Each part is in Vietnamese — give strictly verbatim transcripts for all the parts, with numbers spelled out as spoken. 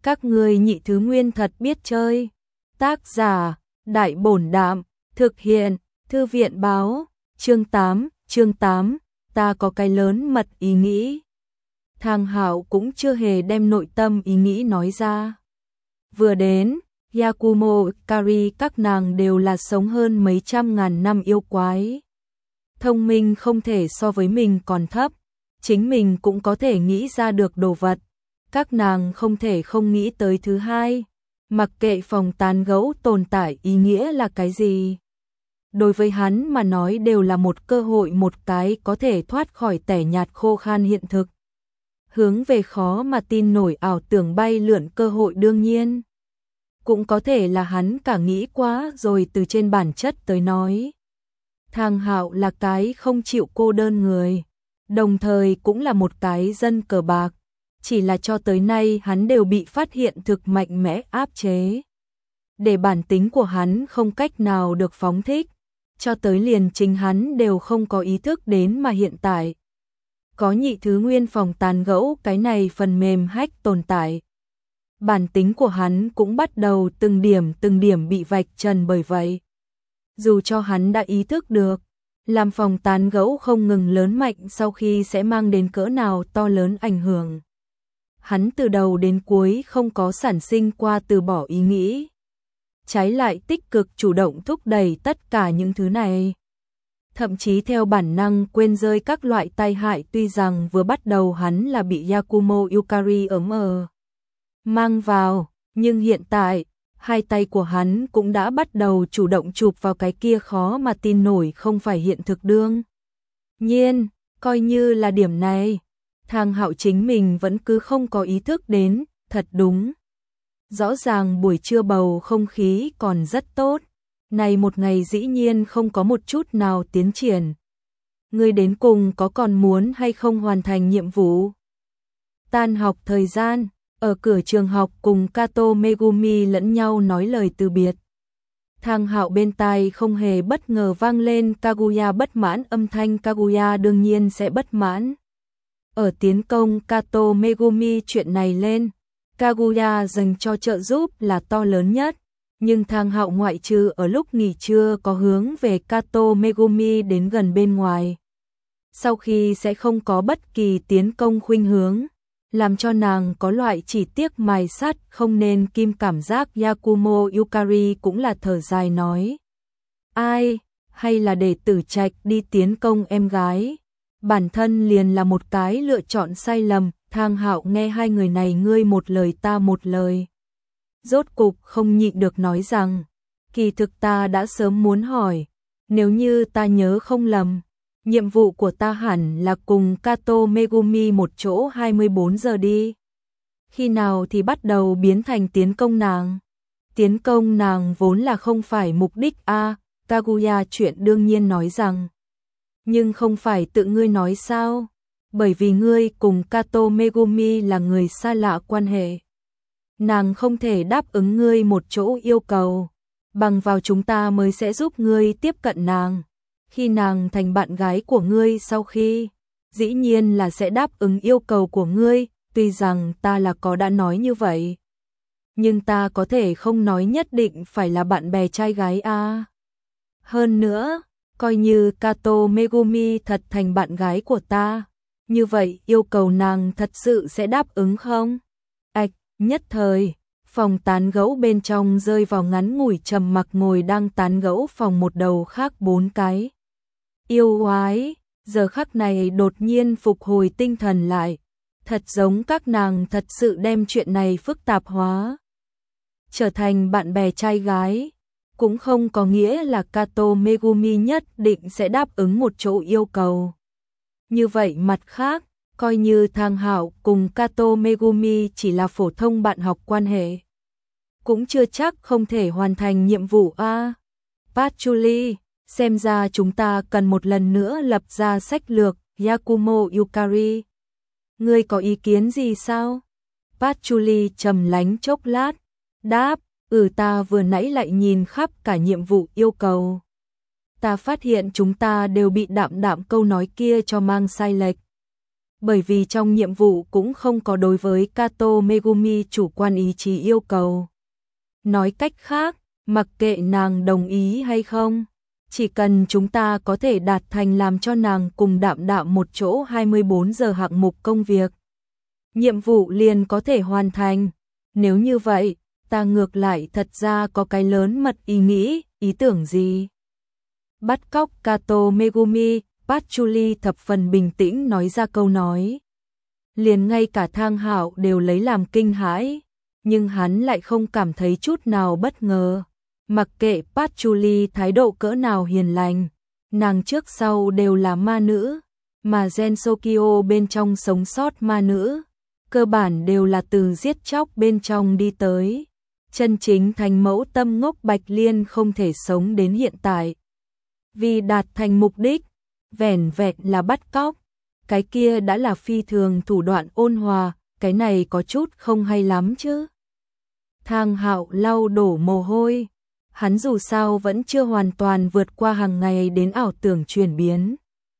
Các ngươi nhị thứ nguyên thật biết chơi. Tác giả, Đại Bổn Đạm, thực hiện, Thư viện Báo, chương tám, chương tám, ta có cái lớn mật ý nghĩ. Thang Hạo cũng chưa hề đem nội tâm ý nghĩ nói ra. Vừa đến, Yakumo, Kari các nàng đều là sống hơn mấy trăm ngàn năm yêu quái. Thông minh không thể so với mình còn thấp, chính mình cũng có thể nghĩ ra được đồ vật. Các nàng không thể không nghĩ tới thứ hai, mặc kệ phòng tán gẫu tồn tại ý nghĩa là cái gì. Đối với hắn mà nói đều là một cơ hội, một cái có thể thoát khỏi tẻ nhạt khô khan hiện thực. Hướng về khó mà tin nổi ảo tưởng bay lượn cơ hội đương nhiên. Cũng có thể là hắn cả nghĩ quá rồi, từ trên bản chất tới nói. Thang Hạo là cái không chịu cô đơn người, đồng thời cũng là một cái dân cờ bạc. Chỉ là cho tới nay hắn đều bị phát hiện thực mạnh mẽ áp chế. Để bản tính của hắn không cách nào được phóng thích, cho tới liền chính hắn đều không có ý thức đến mà hiện tại. Có nhị thứ nguyên phòng tàn gẫu cái này phần mềm hack tồn tại. Bản tính của hắn cũng bắt đầu từng điểm từng điểm bị vạch trần bởi vậy. Dù cho hắn đã ý thức được, làm phòng tán gẫu không ngừng lớn mạnh sau khi sẽ mang đến cỡ nào to lớn ảnh hưởng. Hắn từ đầu đến cuối không có sản sinh qua từ bỏ ý nghĩ. Trái lại tích cực chủ động thúc đẩy tất cả những thứ này. Thậm chí theo bản năng quên rơi các loại tai hại, tuy rằng vừa bắt đầu hắn là bị Yakumo Yukari ấm ờ mang vào, nhưng hiện tại, hai tay của hắn cũng đã bắt đầu chủ động chụp vào cái kia khó mà tin nổi không phải hiện thực đương. Nhiên, coi như là điểm này, Thang Hạo chính mình vẫn cứ không có ý thức đến, thật đúng. Rõ ràng buổi trưa bầu không khí còn rất tốt, này một ngày dĩ nhiên không có một chút nào tiến triển. Ngươi đến cùng có còn muốn hay không hoàn thành nhiệm vụ? Tan học thời gian, ở cửa trường học cùng Kato Megumi lẫn nhau nói lời từ biệt. Thang Hạo bên tai không hề bất ngờ vang lên Kaguya bất mãn âm thanh. Kaguya đương nhiên sẽ bất mãn. Ở tiến công Kato Megumi chuyện này lên, Kaguya dành cho trợ giúp là to lớn nhất, nhưng Thang Hạo ngoại trừ ở lúc nghỉ trưa có hướng về Kato Megumi đến gần bên ngoài. Sau khi sẽ không có bất kỳ tiến công khuynh hướng, làm cho nàng có loại chỉ tiếc mài sắt không nên kim cảm giác. Yakumo Yukari cũng là thở dài nói. Ai, hay là để Tử Trạch đi tiến công em gái? Bản thân liền là một cái lựa chọn sai lầm. Thang Hạo nghe hai người này ngươi một lời ta một lời. Rốt cục không nhịn được nói rằng, kỳ thực ta đã sớm muốn hỏi, nếu như ta nhớ không lầm, nhiệm vụ của ta hẳn là cùng Kato Megumi một chỗ hai mươi bốn giờ đi. Khi nào thì bắt đầu biến thành tiến công nàng? Tiến công nàng vốn là không phải mục đích a. À, Kaguya chuyện đương nhiên nói rằng. Nhưng không phải tự ngươi nói sao? Bởi vì ngươi cùng Kato Megumi là người xa lạ quan hệ. Nàng không thể đáp ứng ngươi một chỗ yêu cầu. Bằng vào chúng ta mới sẽ giúp ngươi tiếp cận nàng. Khi nàng thành bạn gái của ngươi sau khi, dĩ nhiên là sẽ đáp ứng yêu cầu của ngươi, tuy rằng ta là có đã nói như vậy. Nhưng ta có thể không nói nhất định phải là bạn bè trai gái a. À. Hơn nữa, coi như Kato Megumi thật thành bạn gái của ta, như vậy yêu cầu nàng thật sự sẽ đáp ứng không? Ảch, nhất thời, phòng tán gẫu bên trong rơi vào ngắn ngủi trầm mặc, ngồi đang tán gẫu phòng một đầu khác bốn cái. Yêu quái, giờ khắc này đột nhiên phục hồi tinh thần lại, thật giống các nàng thật sự đem chuyện này phức tạp hóa. Trở thành bạn bè trai gái, cũng không có nghĩa là Kato Megumi nhất định sẽ đáp ứng một chỗ yêu cầu. Như vậy mặt khác, coi như Thang Hạo cùng Kato Megumi chỉ là phổ thông bạn học quan hệ, cũng chưa chắc không thể hoàn thành nhiệm vụ a. À, Patchouli, xem ra chúng ta cần một lần nữa lập ra sách lược. Yakumo Yukari, ngươi có ý kiến gì sao? Patchouli trầm lánh chốc lát, đáp, ừ ta vừa nãy lại nhìn khắp cả nhiệm vụ yêu cầu. Ta phát hiện chúng ta đều bị đạm đạm câu nói kia cho mang sai lệch. bởi vì trong nhiệm vụ cũng không có đối với Kato Megumi chủ quan ý chí yêu cầu. Nói cách khác, mặc kệ nàng đồng ý hay không, chỉ cần chúng ta có thể đạt thành làm cho nàng cùng Đạm Đạm một chỗ hai mươi bốn giờ hạng mục công việc, nhiệm vụ liền có thể hoàn thành. Nếu như vậy, ta ngược lại thật ra có cái lớn mật ý nghĩ, ý tưởng gì? Bắt cóc Kato Megumi, Patchouli thập phần bình tĩnh nói ra câu nói. Liền ngay cả Thang Hạo đều lấy làm kinh hãi, nhưng hắn lại không cảm thấy chút nào bất ngờ. Mặc kệ Patchouli thái độ cỡ nào hiền lành, nàng trước sau đều là ma nữ, mà Gensokyo bên trong sống sót ma nữ, cơ bản đều là từ giết chóc bên trong đi tới. Chân chính thành mẫu tâm ngốc Bạch Liên không thể sống đến hiện tại. Vì đạt thành mục đích, vẻn vẹn là bắt cóc, cái kia đã là phi thường thủ đoạn ôn hòa, cái này có chút không hay lắm chứ. Thang Hạo lau đổ mồ hôi, hắn dù sao vẫn chưa hoàn toàn vượt qua hàng ngày đến ảo tưởng chuyển biến.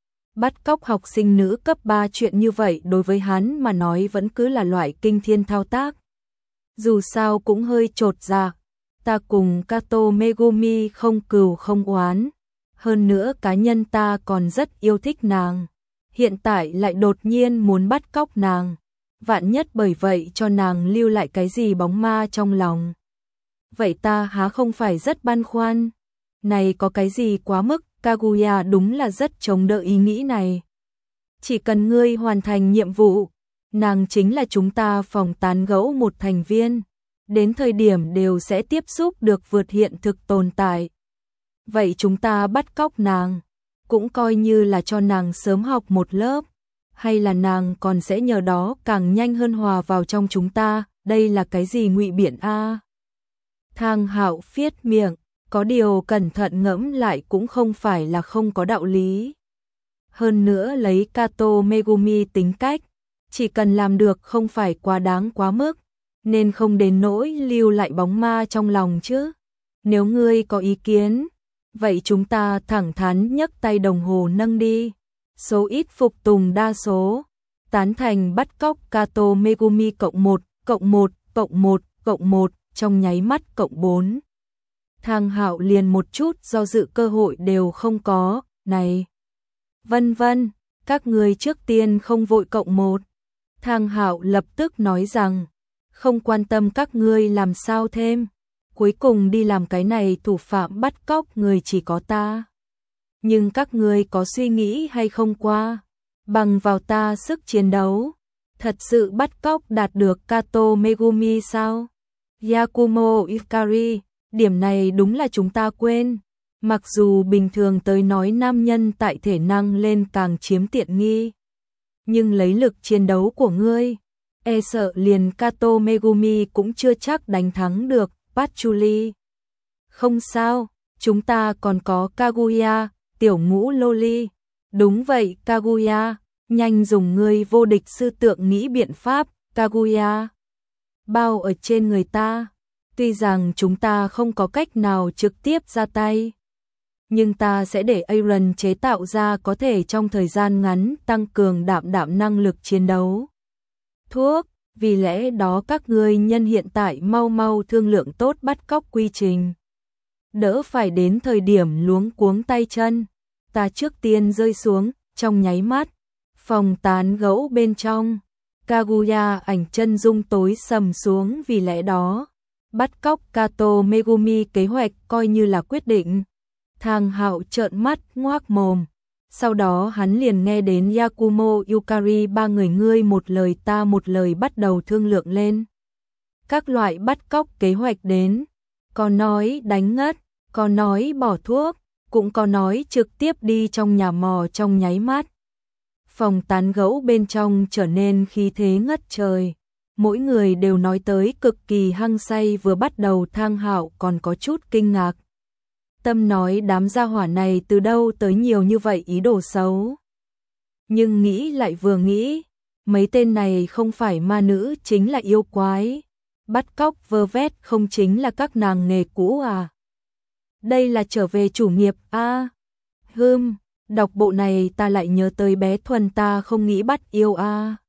Bắt cóc học sinh nữ cấp ba chuyện như vậy đối với hắn mà nói vẫn cứ là loại kinh thiên thao tác. Dù sao cũng hơi chột dạ, ta cùng Kato Megumi không cừu không oán. Hơn nữa cá nhân ta còn rất yêu thích nàng, hiện tại lại đột nhiên muốn bắt cóc nàng, vạn nhất bởi vậy cho nàng lưu lại cái gì bóng ma trong lòng. Vậy ta há không phải rất băn khoăn, này có cái gì quá mức, Kaguya đúng là rất chống đỡ ý nghĩ này. Chỉ cần ngươi hoàn thành nhiệm vụ, nàng chính là chúng ta phòng tán gẫu một thành viên, đến thời điểm đều sẽ tiếp xúc được vượt hiện thực tồn tại. Vậy chúng ta bắt cóc nàng, cũng coi như là cho nàng sớm học một lớp, hay là nàng còn sẽ nhờ đó càng nhanh hơn hòa vào trong chúng ta, đây là cái gì ngụy biện a? Thang Hạo phiết miệng, có điều cẩn thận ngẫm lại cũng không phải là không có đạo lý. Hơn nữa lấy Kato Megumi tính cách, chỉ cần làm được không phải quá đáng quá mức, nên không đến nỗi lưu lại bóng ma trong lòng chứ. Nếu ngươi có ý kiến, vậy chúng ta thẳng thắn nhấc tay đồng hồ nâng đi. Số ít phục tùng đa số, tán thành bắt cóc Kato Megumi cộng một, cộng một, cộng một, cộng một, trong nháy mắt cộng bốn. Thang Hạo liền một chút do dự cơ hội đều không có, này. Vân vân, các người trước tiên không vội cộng một. Thang Hạo lập tức nói rằng, không quan tâm các ngươi làm sao thêm. Cuối cùng đi làm cái này thủ phạm bắt cóc người chỉ có ta. Nhưng các ngươi có suy nghĩ hay không qua, bằng vào ta sức chiến đấu, thật sự bắt cóc đạt được Kato Megumi sao? Yakumo Ikari, điểm này đúng là chúng ta quên. Mặc dù bình thường tới nói nam nhân tại thể năng lên càng chiếm tiện nghi, nhưng lấy lực chiến đấu của ngươi, e sợ liền Kato Megumi cũng chưa chắc đánh thắng được. Patchouli. Không sao, chúng ta còn có Kaguya, tiểu ngũ loli. Đúng vậy Kaguya, nhanh dùng ngươi vô địch sư tượng nghĩ biện pháp, Kaguya. Bao ở trên người ta, tuy rằng chúng ta không có cách nào trực tiếp ra tay, nhưng ta sẽ để Aaron chế tạo ra có thể trong thời gian ngắn tăng cường Đạm Đạm năng lực chiến đấu. Thuốc, vì lẽ đó các ngươi nhân hiện tại mau mau thương lượng tốt bắt cóc quy trình. Đỡ phải đến thời điểm luống cuống tay chân, ta trước tiên rơi xuống, trong nháy mắt. Phòng tán gẫu bên trong, Kaguya ảnh chân dung tối sầm xuống vì lẽ đó. Bắt cóc Kato Megumi kế hoạch coi như là quyết định. Thang Hạo trợn mắt ngoác mồm. Sau đó hắn liền nghe đến Yakumo Yukari ba người ngươi một lời ta một lời bắt đầu thương lượng lên. Các loại bắt cóc kế hoạch đến, có nói đánh ngất, có nói bỏ thuốc, cũng có nói trực tiếp đi trong nhà mò trong nháy mắt. Phòng tán gẫu bên trong trở nên khí thế ngất trời, mỗi người đều nói tới cực kỳ hăng say. Vừa bắt đầu Thang Hạo còn có chút kinh ngạc. Tâm nói đám gia hỏa này từ đâu tới nhiều như vậy ý đồ xấu. Nhưng nghĩ lại vừa nghĩ, mấy tên này không phải ma nữ chính là yêu quái. Bắt cóc vơ vét không chính là các nàng nghề cũ à? Đây là trở về chủ nghiệp a. À, hừm, Đọc bộ này ta lại nhớ tới bé Thuần, ta không nghĩ bắt yêu a.